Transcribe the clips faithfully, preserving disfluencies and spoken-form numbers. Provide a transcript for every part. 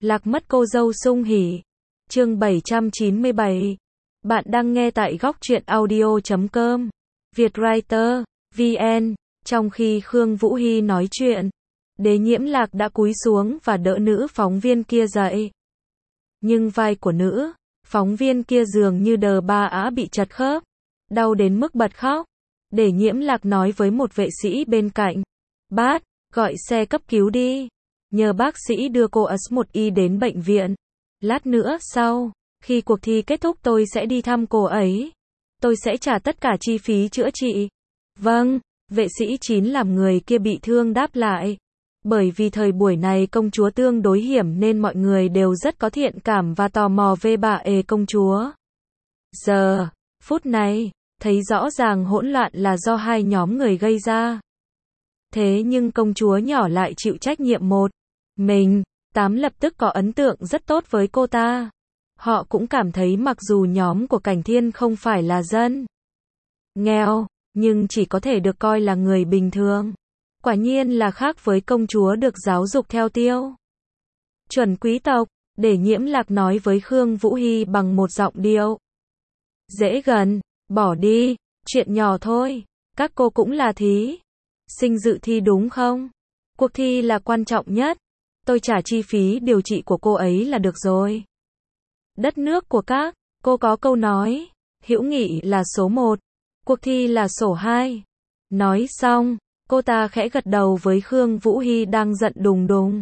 Lạc mất cô dâu sung hỉ. Chương bảy trăm chín mươi bảy. Bạn đang nghe tại góc truyện audio chấm com. Vietwriter, vê en. Trong khi Khương Vũ Hy nói chuyện, Đế Nhiễm Lạc đã cúi xuống và đỡ nữ phóng viên kia dậy. Nhưng vai của nữ phóng viên kia dường như đờ ba á bị chật khớp, đau đến mức bật khóc. Đế Nhiễm Lạc nói với một vệ sĩ bên cạnh: "Bác, gọi xe cấp cứu đi. Nhờ bác sĩ đưa cô ét một i đến bệnh viện. Lát nữa sau khi cuộc thi kết thúc tôi sẽ đi thăm cô ấy. Tôi sẽ trả tất cả chi phí chữa trị." "Vâng." Vệ sĩ chín làm người kia bị thương đáp lại. Bởi vì thời buổi này công chúa tương đối hiểm nên mọi người đều rất có thiện cảm và tò mò về bà ề công chúa. Giờ, phút này, thấy rõ ràng hỗn loạn là do hai nhóm người gây ra. Thế nhưng công chúa nhỏ lại chịu trách nhiệm một mình. Tám lập tức có ấn tượng rất tốt với cô ta. Họ cũng cảm thấy mặc dù nhóm của Cảnh Thiên không phải là dân nghèo, nhưng chỉ có thể được coi là người bình thường. Quả nhiên là khác với công chúa được giáo dục theo tiêu chuẩn quý tộc. Đế Nhiễm Lạc nói với Khương Vũ Hy bằng một giọng điệu dễ gần: "Bỏ đi, chuyện nhỏ thôi. Các cô cũng là thí sinh dự thi đúng không? Cuộc thi là quan trọng nhất. Tôi trả chi phí điều trị của cô ấy là được rồi. Đất nước của các cô có câu nói, hữu nghị là số một, cuộc thi là số hai." Nói xong, cô ta khẽ gật đầu với Khương Vũ Hy đang giận đùng đùng.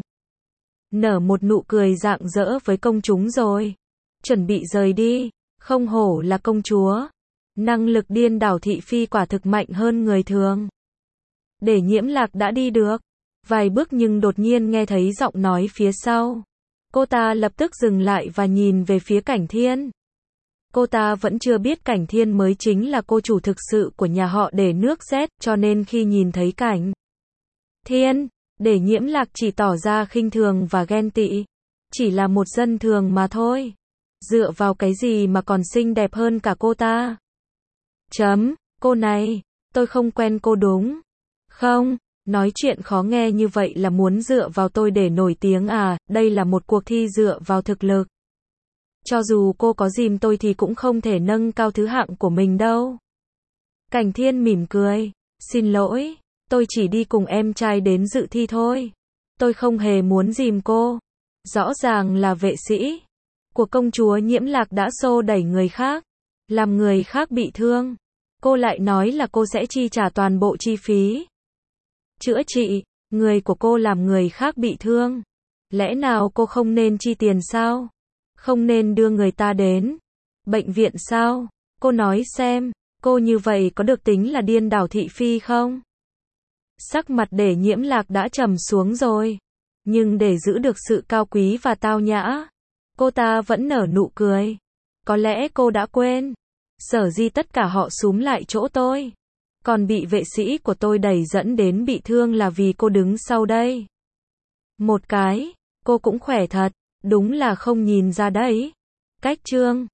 Nở một nụ cười rạng rỡ với công chúng rồi. Chuẩn bị rời đi. Không hổ là công chúa. Năng lực điên đảo thị phi quả thực mạnh hơn người thường. Đế Nhiễm Lạc đã đi được vài bước nhưng đột nhiên nghe thấy giọng nói phía sau. Cô ta lập tức dừng lại và nhìn về phía Cảnh Thiên. Cô ta vẫn chưa biết Cảnh Thiên mới chính là cô chủ thực sự của nhà họ Đế nước Z, cho nên khi nhìn thấy Cảnh Thiên, Đế Nhiễm Lạc chỉ tỏ ra khinh thường và ghen tị. Chỉ là một dân thường mà thôi. Dựa vào cái gì mà còn xinh đẹp hơn cả cô ta? Chấm, cô này, tôi không quen cô đúng không? Nói chuyện khó nghe như vậy là muốn dựa vào tôi để nổi tiếng à? Đây là một cuộc thi dựa vào thực lực. Cho dù cô có dìm tôi thì cũng không thể nâng cao thứ hạng của mình đâu. Cảnh Thiên mỉm cười. Xin lỗi, tôi chỉ đi cùng em trai đến dự thi thôi. Tôi không hề muốn dìm cô. Rõ ràng là vệ sĩ của công chúa Nhiễm Lạc đã xô đẩy người khác, làm người khác bị thương. Cô lại nói là cô sẽ chi trả toàn bộ chi phí chữa trị. Người của cô làm người khác bị thương. Lẽ nào cô không nên chi tiền sao? Không nên đưa người ta đến bệnh viện sao? Cô nói xem, cô như vậy có được tính là điên đảo thị phi không? Sắc mặt Đế Nhiễm Lạc đã trầm xuống rồi. Nhưng để giữ được sự cao quý và tao nhã, cô ta vẫn nở nụ cười. Có lẽ cô đã quên, sở dĩ tất cả họ xúm lại chỗ tôi, còn bị vệ sĩ của tôi đẩy dẫn đến bị thương là vì cô đứng sau đây. Một cái, cô cũng khỏe thật, đúng là không nhìn ra đấy. Cách chương